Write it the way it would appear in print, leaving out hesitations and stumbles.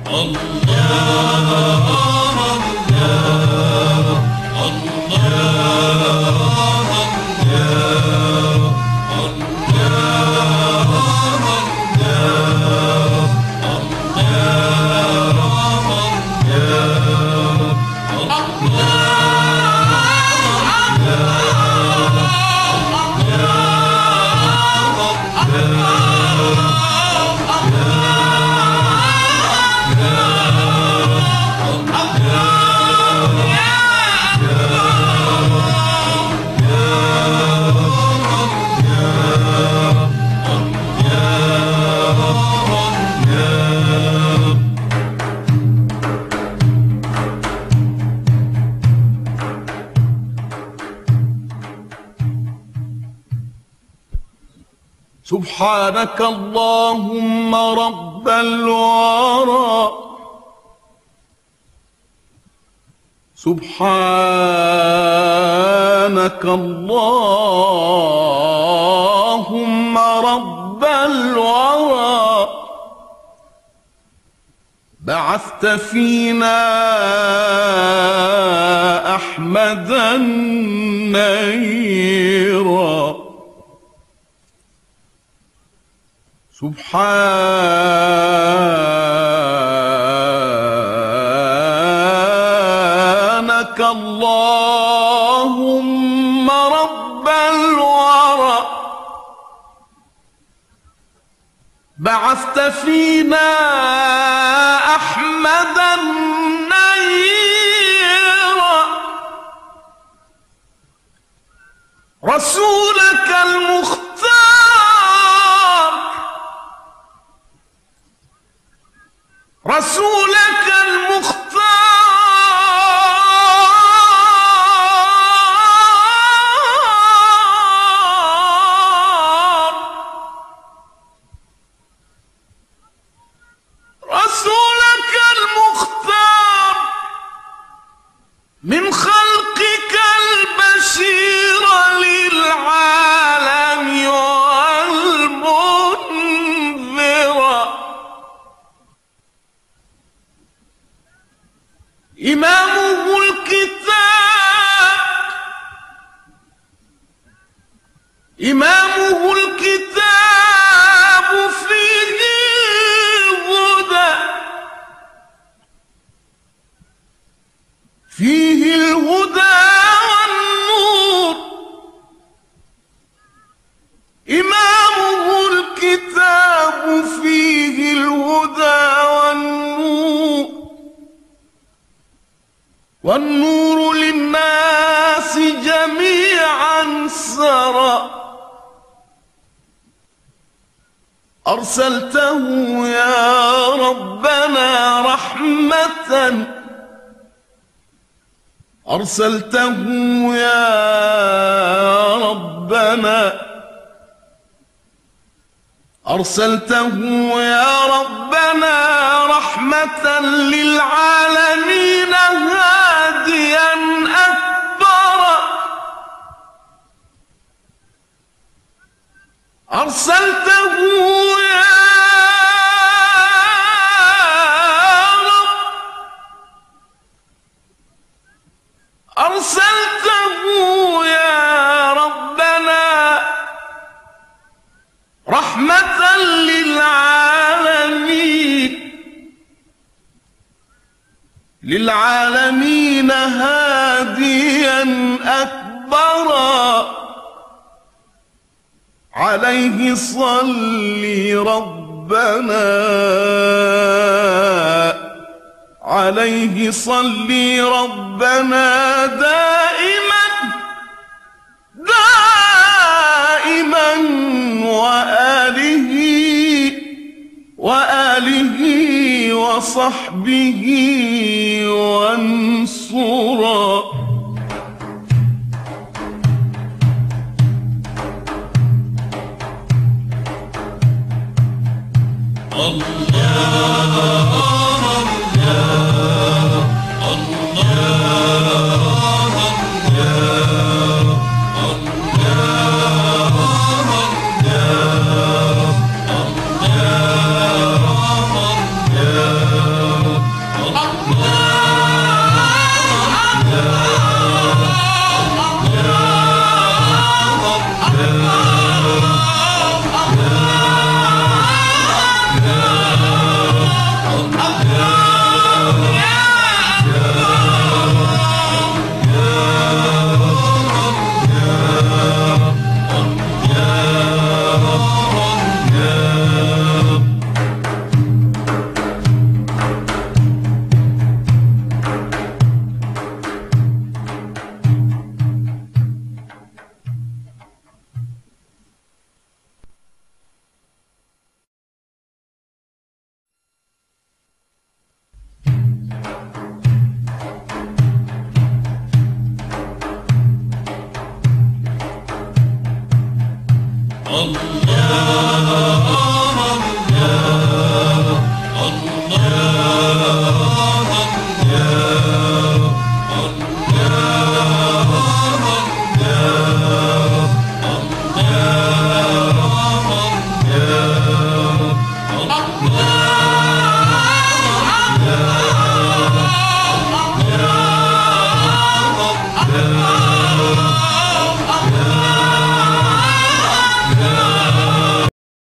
سبحانك اللهم رب الورى، سبحانك اللهم رب الورى، بعثت فينا أحمد النيرا. سبحانك اللهم رب الورى، بعثت فينا أحمد النيرا، رسولك المختار، رسولك المختار، رسولك المختار، من خلقك البشير للعالم والمنذر، إمامه الكتاب، إمامه الكتاب فيه هدى، فيه الهدى والنور، إمامه الكتاب فيه الهدى والنور، والنور للناس جميعا سرى، أرسلته يا ربنا رحمة، أرسلته يا ربنا، أرسلته يا ربنا رحمة للعالمين هاديا أكبر، أرسلته يا رب، أرسلته يا ربنا رحمة للعالمين، للعالمين هاديا أكبر، عليه صل ربنا، عليه صل ربنا دائما دائما، وآله وصحبه وانصرا. الله الله